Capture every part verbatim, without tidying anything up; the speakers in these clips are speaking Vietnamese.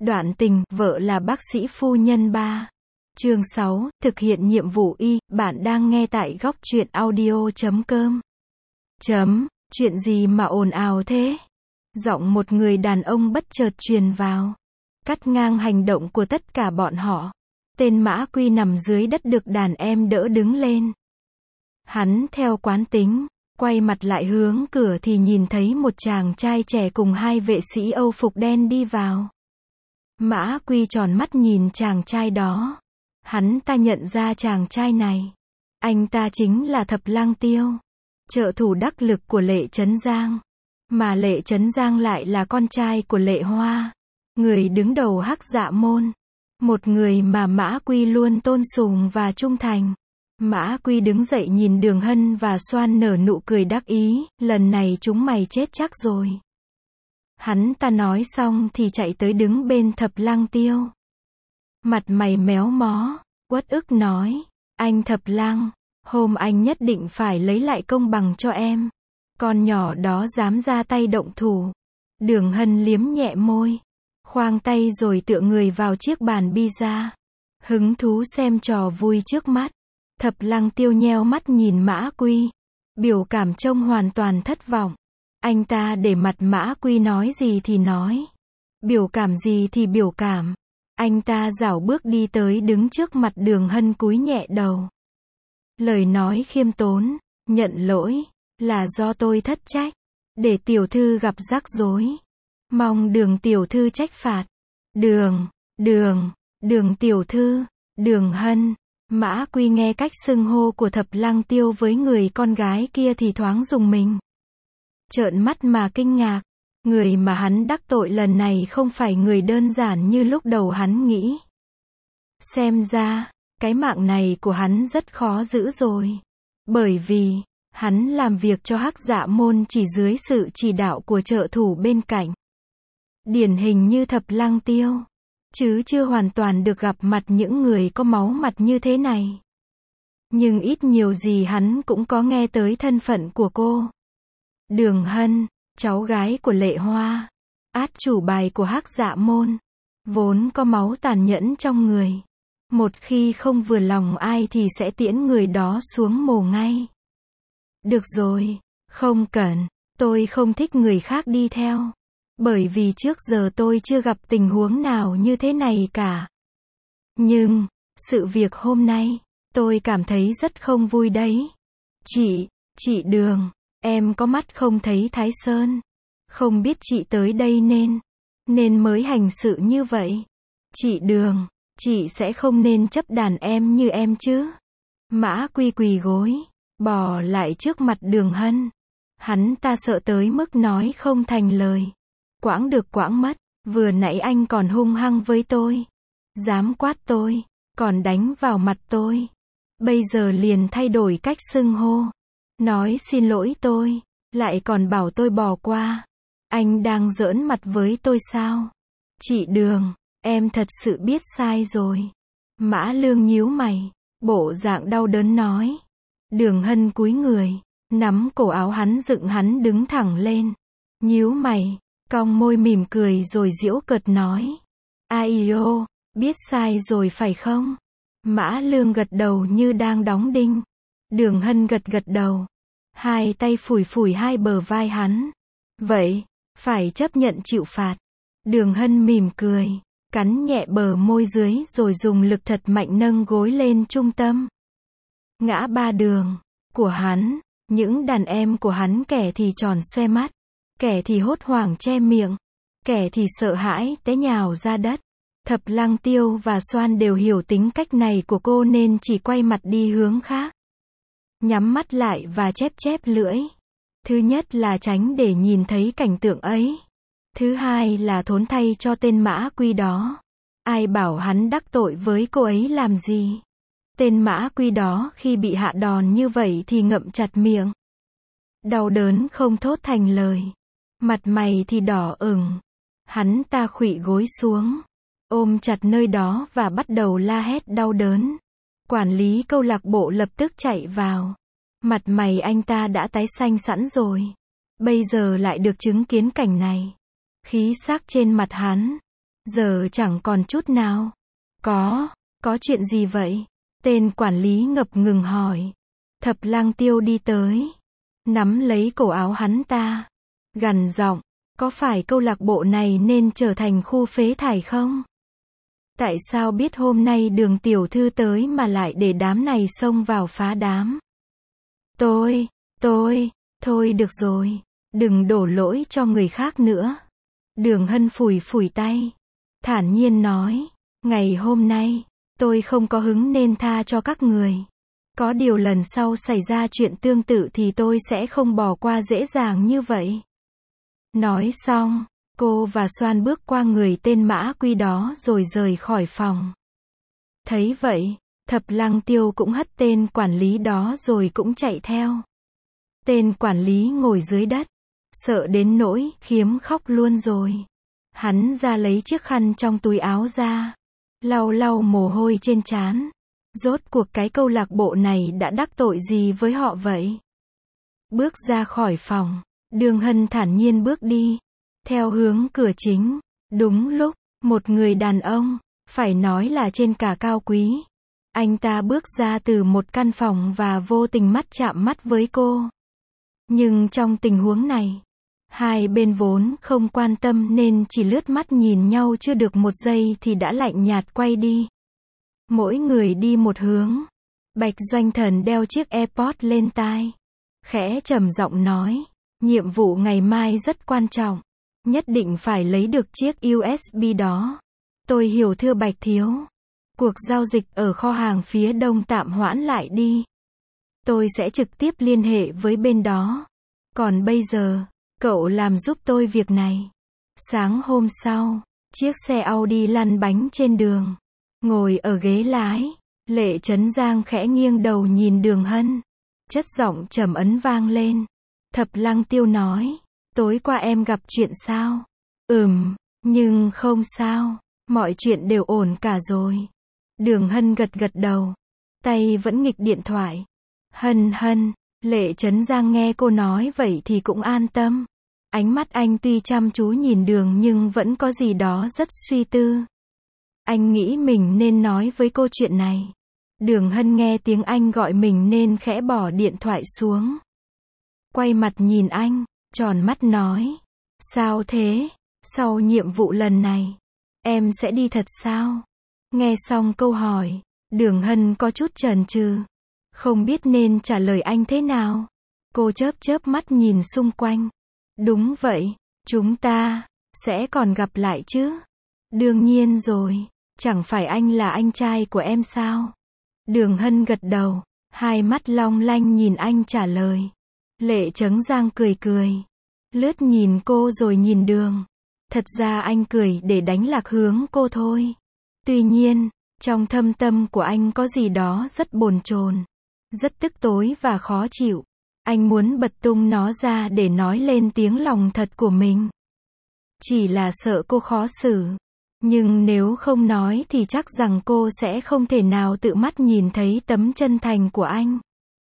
Đoạn tình, vợ là bác sĩ phu nhân ba. Chương sáu, thực hiện nhiệm vụ y, bạn đang nghe tại góc truyện audio chấm com. Chấm, chuyện gì mà ồn ào thế? Giọng một người đàn ông bất chợt truyền vào, cắt ngang hành động của tất cả bọn họ. Tên Mã Quy nằm dưới đất được đàn em đỡ đứng lên. Hắn theo quán tính, quay mặt lại hướng cửa thì nhìn thấy một chàng trai trẻ cùng hai vệ sĩ Âu phục đen đi vào. Mã Quy tròn mắt nhìn chàng trai đó. Hắn ta nhận ra chàng trai này. Anh ta chính là Thập Lang Tiêu, trợ thủ đắc lực của Lệ Chấn Giang. Mà Lệ Chấn Giang lại là con trai của Lệ Hoa, người đứng đầu Hắc Dạ Môn. Một người mà Mã Quy luôn tôn sùng và trung thành. Mã Quy đứng dậy nhìn Đường Hân và Xoan nở nụ cười đắc ý, lần này chúng mày chết chắc rồi. Hắn ta nói xong thì chạy tới đứng bên Thập Lang Tiêu. Mặt mày méo mó, uất ức nói, anh Thập Lang, hôm anh nhất định phải lấy lại công bằng cho em. Con nhỏ đó dám ra tay động thủ. Đường Hân liếm nhẹ môi, khoang tay rồi tựa người vào chiếc bàn pizza, hứng thú xem trò vui trước mắt. Thập Lang Tiêu nheo mắt nhìn Mã Quy, biểu cảm trông hoàn toàn thất vọng. Anh ta để mặt Mã Quy nói gì thì nói, biểu cảm gì thì biểu cảm. Anh ta rảo bước đi tới đứng trước mặt Đường Hân cúi nhẹ đầu. Lời nói khiêm tốn, nhận lỗi, là do tôi thất trách, để tiểu thư gặp rắc rối. Mong Đường tiểu thư trách phạt. Đường, đường, Đường tiểu thư, Đường Hân. Mã Quy nghe cách xưng hô của Thập Lang Tiêu với người con gái kia thì thoáng rùng mình. Trợn mắt mà kinh ngạc. Người mà hắn đắc tội lần này không phải người đơn giản như lúc đầu hắn nghĩ. Xem ra, cái mạng này của hắn rất khó giữ rồi. Bởi vì, hắn làm việc cho Hắc Dạ Môn chỉ dưới sự chỉ đạo của trợ thủ bên cạnh. Điển hình như Thập Lang Tiêu. Chứ chưa hoàn toàn được gặp mặt những người có máu mặt như thế này. Nhưng ít nhiều gì hắn cũng có nghe tới thân phận của cô. Đường Hân, cháu gái của Lệ Hoa, át chủ bài của Hắc Dạ Môn, vốn có máu tàn nhẫn trong người. Một khi không vừa lòng ai thì sẽ tiễn người đó xuống mồ ngay. Được rồi, không cần, tôi không thích người khác đi theo. Bởi vì trước giờ tôi chưa gặp tình huống nào như thế này cả. Nhưng, sự việc hôm nay, tôi cảm thấy rất không vui đấy. Chị, chị Đường, em có mắt không thấy Thái Sơn. Không biết chị tới đây nên, nên mới hành sự như vậy. Chị Đường, chị sẽ không nên chấp đàn em như em chứ. Mã Quy quỳ gối, bò lại trước mặt Đường Hân. Hắn ta sợ tới mức nói không thành lời. Quãng được quãng mất, vừa nãy anh còn hung hăng với tôi. Dám quát tôi, còn đánh vào mặt tôi. Bây giờ liền thay đổi cách xưng hô. Nói xin lỗi tôi, lại còn bảo tôi bỏ qua. Anh đang giỡn mặt với tôi sao? Chị Đường, em thật sự biết sai rồi. Mã Lương nhíu mày, bộ dạng đau đớn nói. Đường Hân cúi người, nắm cổ áo hắn dựng hắn đứng thẳng lên. Nhíu mày, cong môi mỉm cười rồi giễu cợt nói. Ai ô, biết sai rồi phải không? Mã Lương gật đầu như đang đóng đinh. Đường Hân gật gật đầu. Hai tay phủi phủi hai bờ vai hắn. Vậy, phải chấp nhận chịu phạt. Đường Hân mỉm cười, cắn nhẹ bờ môi dưới rồi dùng lực thật mạnh nâng gối lên trung tâm. Ngã ba đường của hắn, những đàn em của hắn kẻ thì tròn xoe mắt, kẻ thì hốt hoảng che miệng, kẻ thì sợ hãi té nhào ra đất. Thập Lang Tiêu và Xoan đều hiểu tính cách này của cô nên chỉ quay mặt đi hướng khác. Nhắm mắt lại và chép chép lưỡi. Thứ nhất là tránh để nhìn thấy cảnh tượng ấy. Thứ hai là thốn thay cho tên Mã Quy đó. Ai bảo hắn đắc tội với cô ấy làm gì? Tên Mã Quy đó khi bị hạ đòn như vậy thì ngậm chặt miệng. Đau đớn không thốt thành lời. Mặt mày thì đỏ ửng. Hắn ta khuỵu gối xuống, ôm chặt nơi đó và bắt đầu la hét đau đớn. Quản lý câu lạc bộ lập tức chạy vào. Mặt mày anh ta đã tái xanh sẵn rồi. Bây giờ lại được chứng kiến cảnh này. Khí sắc trên mặt hắn Giờ chẳng còn chút nào. Có, có chuyện gì vậy? Tên quản lý ngập ngừng hỏi. Thập Lang Tiêu đi tới, nắm lấy cổ áo hắn ta, gằn giọng, có phải câu lạc bộ này nên trở thành khu phế thải không? Tại sao biết hôm nay Đường tiểu thư tới mà lại để đám này xông vào phá đám? Tôi, tôi, thôi được rồi, đừng đổ lỗi cho người khác nữa. Đường Hân phủi phủi tay, thản nhiên nói, ngày hôm nay, tôi không có hứng nên tha cho các người. Có điều lần sau xảy ra chuyện tương tự thì tôi sẽ không bỏ qua dễ dàng như vậy. Nói xong, cô và Soan bước qua người tên Mã Quy đó rồi rời khỏi phòng. Thấy vậy, Thập Lang Tiêu cũng hất tên quản lý đó rồi cũng chạy theo. Tên quản lý ngồi dưới đất, sợ đến nỗi khiếm khóc luôn rồi. Hắn ra lấy chiếc khăn trong túi áo ra, lau lau mồ hôi trên trán. Rốt cuộc cái câu lạc bộ này đã đắc tội gì với họ vậy? Bước ra khỏi phòng, Đường Hân thản nhiên bước đi, theo hướng cửa chính. Đúng lúc, một người đàn ông, phải nói là trên cả cao quý. Anh ta bước ra từ một căn phòng và vô tình mắt chạm mắt với cô. Nhưng trong tình huống này, hai bên vốn không quan tâm nên chỉ lướt mắt nhìn nhau chưa được một giây thì đã lạnh nhạt quay đi. Mỗi người đi một hướng. Bạch Doanh Thần đeo chiếc AirPod lên tai, khẽ trầm giọng nói, nhiệm vụ ngày mai rất quan trọng, nhất định phải lấy được chiếc u ét bê đó. Tôi hiểu thưa Bạch Thiếu. Cuộc giao dịch ở kho hàng phía đông tạm hoãn lại đi. Tôi sẽ trực tiếp liên hệ với bên đó. Còn bây giờ, cậu làm giúp tôi việc này. Sáng hôm sau, chiếc xe Audi lăn bánh trên đường. Ngồi ở ghế lái, Lệ Chấn Giang khẽ nghiêng đầu nhìn Đường Hân. Chất giọng trầm ấn vang lên. Thập Lang Tiêu nói, tối qua em gặp chuyện sao? Ừm, nhưng không sao, mọi chuyện đều ổn cả rồi. Đường Hân gật gật đầu, tay vẫn nghịch điện thoại. Hân Hân, Lệ Chấn Giang nghe cô nói vậy thì cũng an tâm. Ánh mắt anh tuy chăm chú nhìn Đường nhưng vẫn có gì đó rất suy tư. Anh nghĩ mình nên nói với cô chuyện này. Đường Hân nghe tiếng anh gọi mình nên khẽ bỏ điện thoại xuống. Quay mặt nhìn anh, tròn mắt nói. Sao thế? Sau nhiệm vụ lần này, em sẽ đi thật sao? Nghe xong câu hỏi, Đường Hân có chút chần chừ, không biết nên trả lời anh thế nào. Cô chớp chớp mắt nhìn xung quanh. Đúng vậy, chúng ta sẽ còn gặp lại chứ? Đương nhiên rồi, chẳng phải anh là anh trai của em sao? Đường Hân gật đầu, hai mắt long lanh nhìn anh trả lời. Lệ Chấn Giang cười cười, lướt nhìn cô rồi nhìn Đường. Thật ra anh cười để đánh lạc hướng cô thôi. Tuy nhiên, trong thâm tâm của anh có gì đó rất bồn chồn, rất tức tối và khó chịu. Anh muốn bật tung nó ra để nói lên tiếng lòng thật của mình. Chỉ là sợ cô khó xử. Nhưng nếu không nói thì chắc rằng cô sẽ không thể nào tự mắt nhìn thấy tấm chân thành của anh.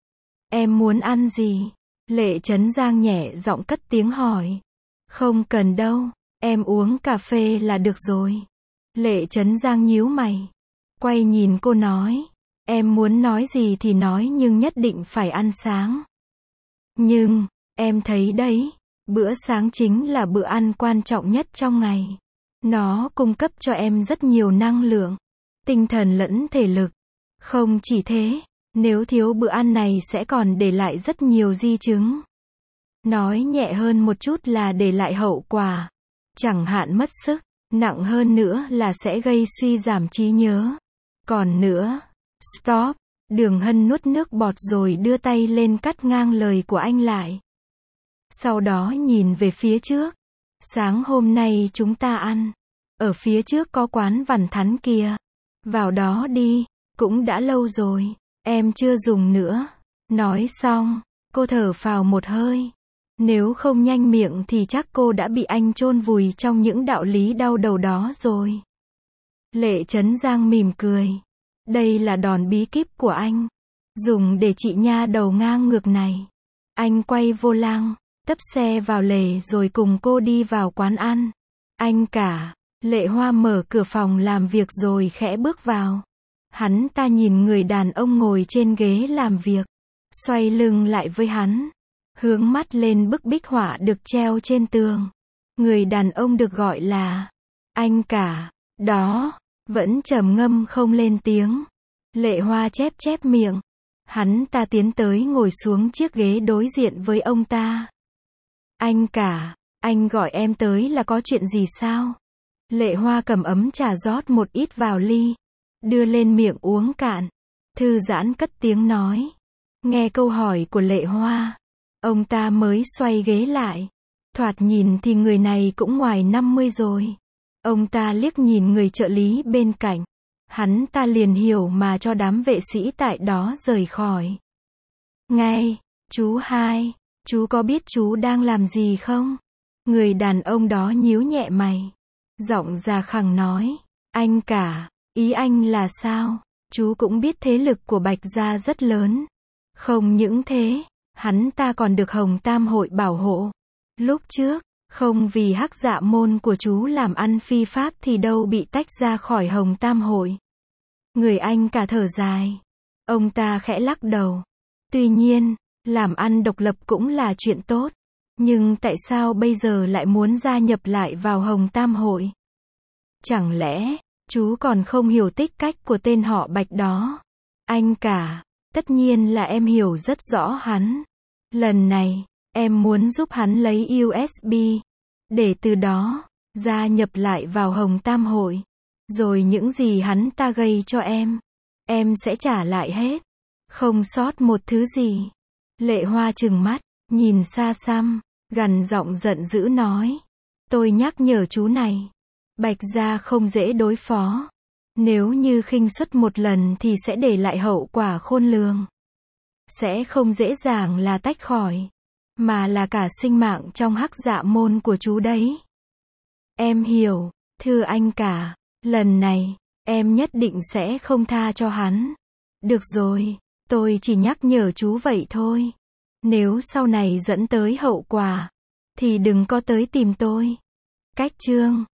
Em muốn ăn gì? Lệ Chấn Giang nhẹ giọng cất tiếng hỏi. Không cần đâu, em uống cà phê là được rồi. Lệ Chấn Giang nhíu mày, quay nhìn cô nói. Em muốn nói gì thì nói nhưng nhất định phải ăn sáng. Nhưng, em thấy đấy, bữa sáng chính là bữa ăn quan trọng nhất trong ngày. Nó cung cấp cho em rất nhiều năng lượng, tinh thần lẫn thể lực. Không chỉ thế, nếu thiếu bữa ăn này sẽ còn để lại rất nhiều di chứng. Nói nhẹ hơn một chút là để lại hậu quả. Chẳng hạn mất sức, nặng hơn nữa là sẽ gây suy giảm trí nhớ. Còn nữa, stop, Đường Hân nuốt nước bọt rồi đưa tay lên cắt ngang lời của anh lại. Sau đó nhìn về phía trước. Sáng hôm nay chúng ta ăn. Ở phía trước có quán vằn thắn kia. Vào đó đi, cũng đã lâu rồi, em chưa dùng nữa. Nói xong, cô thở phào một hơi. Nếu không nhanh miệng thì chắc cô đã bị anh chôn vùi trong những đạo lý đau đầu đó rồi. Lệ Chấn Giang mỉm cười. Đây là đòn bí kíp của anh. Dùng để trị nha đầu ngang ngược này. Anh quay vô lăng, tấp xe vào lề rồi cùng cô đi vào quán ăn. Anh cả, Lệ Hoa mở cửa phòng làm việc rồi khẽ bước vào. Hắn ta nhìn người đàn ông ngồi trên ghế làm việc, xoay lưng lại với hắn, hướng mắt lên bức bích họa được treo trên tường. Người đàn ông được gọi là anh cả, đó, vẫn trầm ngâm không lên tiếng. Lệ Hoa chép chép miệng. Hắn ta tiến tới ngồi xuống chiếc ghế đối diện với ông ta. Anh cả, anh gọi em tới là có chuyện gì sao? Lệ Hoa cầm ấm trà rót một ít vào ly, đưa lên miệng uống cạn, thư giãn cất tiếng nói. Nghe câu hỏi của Lệ Hoa, ông ta mới xoay ghế lại. Thoạt nhìn thì người này cũng ngoài năm mươi rồi. Ông ta liếc nhìn người trợ lý bên cạnh. Hắn ta liền hiểu mà cho đám vệ sĩ tại đó rời khỏi. Ngay, chú hai, chú có biết chú đang làm gì không? Người đàn ông đó nhíu nhẹ mày. Giọng già khẳng nói. Anh cả, ý anh là sao? Chú cũng biết thế lực của Bạch gia rất lớn. Không những thế, hắn ta còn được Hồng Tam hội bảo hộ. Lúc trước, không vì Hắc Dạ môn của chú làm ăn phi pháp thì đâu bị tách ra khỏi Hồng Tam hội. Người anh cả thở dài. Ông ta khẽ lắc đầu. Tuy nhiên, làm ăn độc lập cũng là chuyện tốt. Nhưng tại sao bây giờ lại muốn gia nhập lại vào Hồng Tam hội? Chẳng lẽ, chú còn không hiểu tích cách của tên họ Bạch đó? Anh cả, tất nhiên là em hiểu rất rõ hắn. Lần này, em muốn giúp hắn lấy u ét bê, để từ đó, gia nhập lại vào Hồng Tam hội. Rồi những gì hắn ta gây cho em, em sẽ trả lại hết. Không sót một thứ gì. Lệ Hoa trừng mắt, nhìn xa xăm, gằn giọng giận dữ nói. Tôi nhắc nhở chú này. Bạch gia không dễ đối phó. Nếu như khinh suất một lần thì sẽ để lại hậu quả khôn lường. Sẽ không dễ dàng là tách khỏi. Mà là cả sinh mạng trong Hắc Dạ môn của chú đấy. Em hiểu, thưa anh cả. Lần này, em nhất định sẽ không tha cho hắn. Được rồi, tôi chỉ nhắc nhở chú vậy thôi. Nếu sau này dẫn tới hậu quả, thì đừng có tới tìm tôi. Cách chương